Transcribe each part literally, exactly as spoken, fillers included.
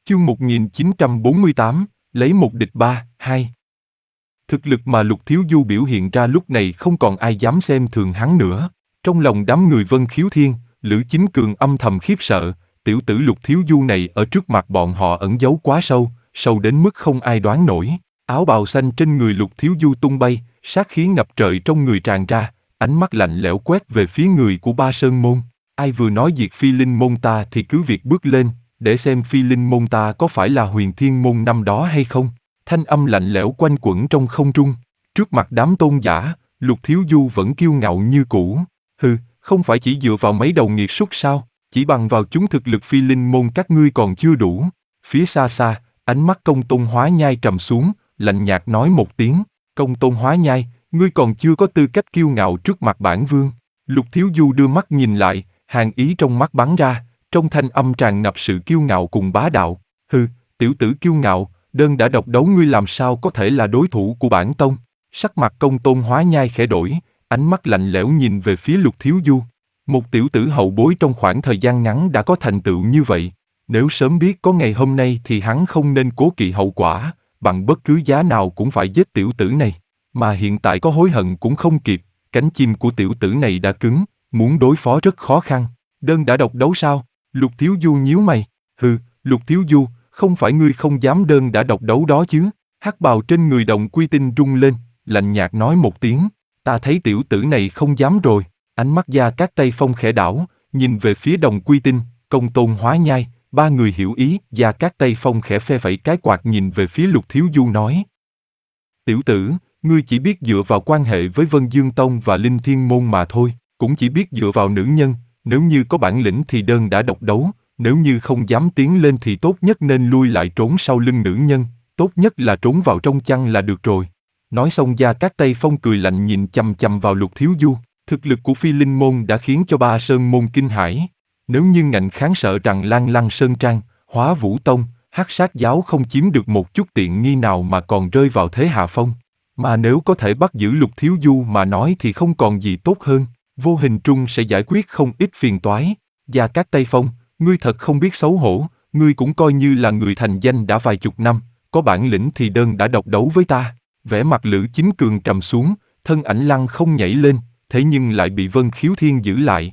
Chương một nghìn chín trăm bốn mươi tám, lấy một địch ba, hai. Thực lực mà Lục Thiếu Du biểu hiện ra lúc này không còn ai dám xem thường hắn nữa. Trong lòng đám người Vân Khiếu Thiên, Lữ Chính Cường âm thầm khiếp sợ, tiểu tử Lục Thiếu Du này ở trước mặt bọn họ ẩn giấu quá sâu, sâu đến mức không ai đoán nổi. Áo bào xanh trên người Lục Thiếu Du tung bay, sát khí ngập trời trong người tràn ra, ánh mắt lạnh lẽo quét về phía người của Ba Sơn Môn. Ai vừa nói diệt Phi Linh Môn ta thì cứ việc bước lên, để xem Phi Linh Môn ta có phải là Huyền Thiên Môn năm đó hay không. Thanh âm lạnh lẽo quanh quẩn trong không trung. Trước mặt đám tôn giả, Lục Thiếu Du vẫn kiêu ngạo như cũ. Hừ, không phải chỉ dựa vào mấy đầu nghiệt súc sao? Chỉ bằng vào chúng thực lực Phi Linh Môn các ngươi còn chưa đủ. Phía xa xa, ánh mắt Công Tôn Hóa Nhai trầm xuống, lạnh nhạt nói một tiếng. Công Tôn Hóa Nhai, ngươi còn chưa có tư cách kiêu ngạo trước mặt bản vương. Lục Thiếu Du đưa mắt nhìn lại, hàn ý trong mắt bắn ra, trong thanh âm tràn ngập sự kiêu ngạo cùng bá đạo. Hừ, tiểu tử kiêu ngạo, đơn đã độc đấu ngươi làm sao có thể là đối thủ của bản tông? Sắc mặt Công Tôn Hóa Nhai khẽ đổi, ánh mắt lạnh lẽo nhìn về phía Lục Thiếu Du. Một tiểu tử hậu bối trong khoảng thời gian ngắn đã có thành tựu như vậy. Nếu sớm biết có ngày hôm nay thì hắn không nên cố kỵ hậu quả, bằng bất cứ giá nào cũng phải giết tiểu tử này. Mà hiện tại có hối hận cũng không kịp, cánh chim của tiểu tử này đã cứng, muốn đối phó rất khó khăn. Đơn đã độc đấu sao? Lục Thiếu Du nhíu mày. Hừ, Lục Thiếu Du, không phải ngươi không dám đơn đã độc đấu đó chứ? Hắc bào trên người Đồng Quy Tinh rung lên, lạnh nhạt nói một tiếng. Ta thấy tiểu tử này không dám rồi. Ánh mắt Gia Cát Tây Phong khẽ đảo, nhìn về phía Đồng Quy Tinh, Công Tôn Hóa Nhai, ba người hiểu ý. Gia Cát Tây Phong khẽ phe phẩy cái quạt nhìn về phía Lục Thiếu Du nói. Tiểu tử, ngươi chỉ biết dựa vào quan hệ với Vân Dương Tông và Linh Thiên Môn mà thôi, cũng chỉ biết dựa vào nữ nhân. Nếu như có bản lĩnh thì đơn đã độc đấu, nếu như không dám tiến lên thì tốt nhất nên lui lại trốn sau lưng nữ nhân, tốt nhất là trốn vào trong chăn là được rồi. Nói xong Gia Cát Tây Phong cười lạnh nhìn chằm chằm vào Lục Thiếu Du, thực lực của Phi Linh Môn đã khiến cho Ba Sơn Môn kinh hãi. Nếu như ngạnh kháng sợ rằng Lan Lăng Sơn Trang, Hóa Vũ Tông, Hắc Sát Giáo không chiếm được một chút tiện nghi nào mà còn rơi vào thế hạ phong. Mà nếu có thể bắt giữ Lục Thiếu Du mà nói thì không còn gì tốt hơn, vô hình trung sẽ giải quyết không ít phiền toái. Gia Cát Tây Phong, ngươi thật không biết xấu hổ, ngươi cũng coi như là người thành danh đã vài chục năm, có bản lĩnh thì đơn đã độc đấu với ta. Vẻ mặt Lữ Chính Cường trầm xuống, thân ảnh lăng không nhảy lên, thế nhưng lại bị Vân Khiếu Thiên giữ lại.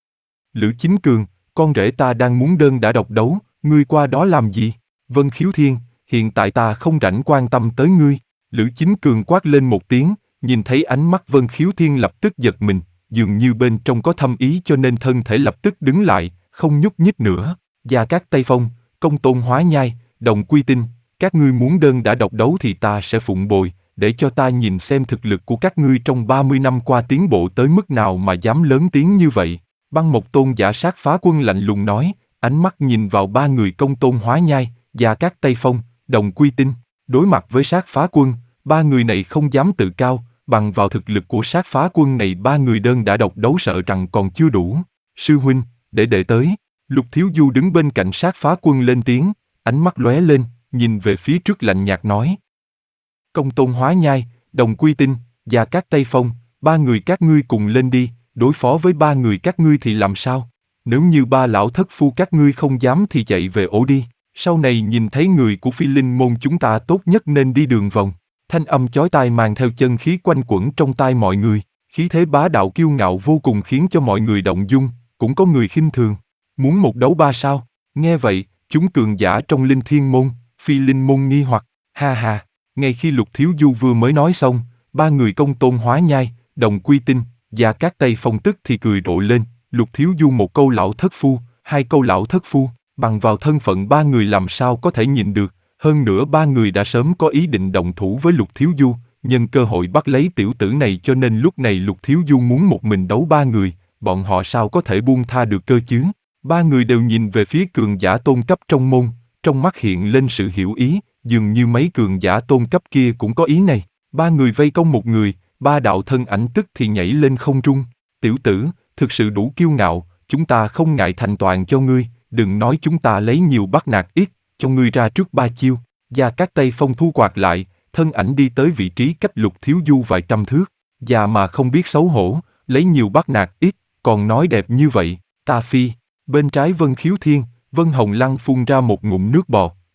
Lữ Chính Cường, con rể ta đang muốn đơn đã độc đấu, ngươi qua đó làm gì? Vân Khiếu Thiên, hiện tại ta không rảnh quan tâm tới ngươi. Lữ Chính Cường quát lên một tiếng, nhìn thấy ánh mắt Vân Khiếu Thiên lập tức giật mình, dường như bên trong có thâm ý cho nên thân thể lập tức đứng lại, không nhúc nhích nữa. Gia Cát Tây Phong, Công Tôn Hóa Nhai, Đồng Quy Tinh, các ngươi muốn đơn đã độc đấu thì ta sẽ phụng bồi, để cho ta nhìn xem thực lực của các ngươi trong ba mươi năm qua tiến bộ tới mức nào mà dám lớn tiếng như vậy. Băng một tôn giả Sát Phá Quân lạnh lùng nói, ánh mắt nhìn vào ba người Công Tôn Hóa Nhai, Gia Cát Tây Phong, Đồng Quy Tinh. Đối mặt với Sát Phá Quân, ba người này không dám tự cao, bằng vào thực lực của Sát Phá Quân này ba người đơn đã độc đấu sợ rằng còn chưa đủ. Sư huynh, để đệ tới. Lục Thiếu Du đứng bên cạnh Sát Phá Quân lên tiếng, ánh mắt lóe lên, nhìn về phía trước lạnh nhạt nói. Công Tôn Hóa Nhai, Đồng Quy Tinh, Gia Cát Tây Phong, ba người các ngươi cùng lên đi, đối phó với ba người các ngươi thì làm sao? Nếu như ba lão thất phu các ngươi không dám thì chạy về ổ đi, sau này nhìn thấy người của Phi Linh Môn chúng ta tốt nhất nên đi đường vòng. Thanh âm chói tai mang theo chân khí quanh quẩn trong tai mọi người, khí thế bá đạo kiêu ngạo vô cùng khiến cho mọi người động dung, cũng có người khinh thường. Muốn một đấu ba sao? Nghe vậy, chúng cường giả trong Linh Thiên Môn, Phi Linh Môn nghi hoặc, ha ha. Ngay khi Lục Thiếu Du vừa mới nói xong, ba người Công Tôn Hóa Nhai, Đồng Quy Tinh, Gia Cát Tây Phong tức thì cười rộ lên. Lục Thiếu Du một câu lão thất phu, hai câu lão thất phu, bằng vào thân phận ba người làm sao có thể nhịn được. Hơn nữa ba người đã sớm có ý định động thủ với Lục Thiếu Du, nhân cơ hội bắt lấy tiểu tử này cho nên lúc này Lục Thiếu Du muốn một mình đấu ba người, bọn họ sao có thể buông tha được cơ chứ? Ba người đều nhìn về phía cường giả tôn cấp trong môn, trong mắt hiện lên sự hiểu ý, dường như mấy cường giả tôn cấp kia cũng có ý này. Ba người vây công một người, ba đạo thân ảnh tức thì nhảy lên không trung. Tiểu tử, thực sự đủ kiêu ngạo, chúng ta không ngại thành toàn cho ngươi, đừng nói chúng ta lấy nhiều bắt nạt ít, cho ngươi ra trước ba chiêu. Gia Cát Tây Phong thu quạt lại, thân ảnh đi tới vị trí cách Lục Thiếu Du vài trăm thước. Già mà không biết xấu hổ, lấy nhiều bắt nạt ít, còn nói đẹp như vậy, ta phi. Bên trái Vân Khiếu Thiên, Vân Hồng Lăng phun ra một ngụm nước bọt,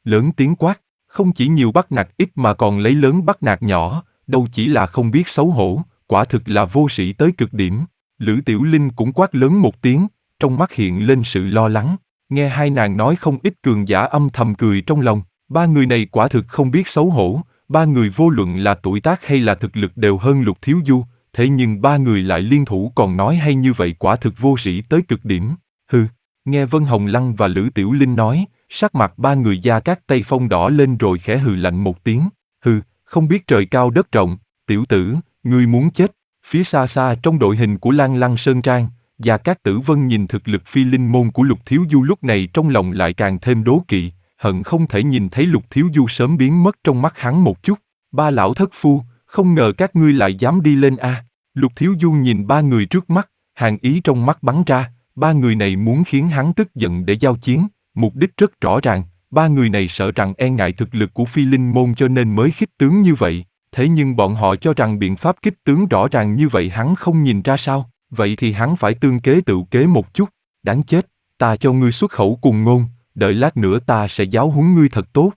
lớn tiếng quát, không chỉ nhiều bắt nạt ít mà còn lấy lớn bắt nạt nhỏ, đâu chỉ là không biết xấu hổ, quả thực là vô sĩ tới cực điểm. Lữ Tiểu Linh cũng quát lớn một tiếng, trong mắt hiện lên sự lo lắng. Nghe hai nàng nói không ít cường giả âm thầm cười trong lòng, ba người này quả thực không biết xấu hổ, ba người vô luận là tuổi tác hay là thực lực đều hơn Lục Thiếu Du, thế nhưng ba người lại liên thủ còn nói hay như vậy quả thực vô sĩ tới cực điểm. Hừ, nghe Vân Hồng Lăng và Lữ Tiểu Linh nói, sắc mặt ba người Gia Cát Tây Phong đỏ lên rồi khẽ hừ lạnh một tiếng. Hừ, không biết trời cao đất rộng, tiểu tử, ngươi muốn chết. Phía xa xa trong đội hình của Lan Lăng Sơn Trang, Gia Cát Tử Vân nhìn thực lực phi linh môn của Lục Thiếu Du lúc này trong lòng lại càng thêm đố kỵ, hận không thể nhìn thấy Lục Thiếu Du sớm biến mất trong mắt hắn một chút. Ba lão thất phu, không ngờ các ngươi lại dám đi lên a. Lục Thiếu Du nhìn ba người trước mắt, hàn ý trong mắt bắn ra, ba người này muốn khiến hắn tức giận để giao chiến, mục đích rất rõ ràng, ba người này sợ rằng e ngại thực lực của phi linh môn cho nên mới khích tướng như vậy, thế nhưng bọn họ cho rằng biện pháp kích tướng rõ ràng như vậy hắn không nhìn ra sao, vậy thì hắn phải tương kế tự kế một chút, đáng chết, ta cho ngươi xuất khẩu cùng ngôn, đợi lát nữa ta sẽ giáo huấn ngươi thật tốt.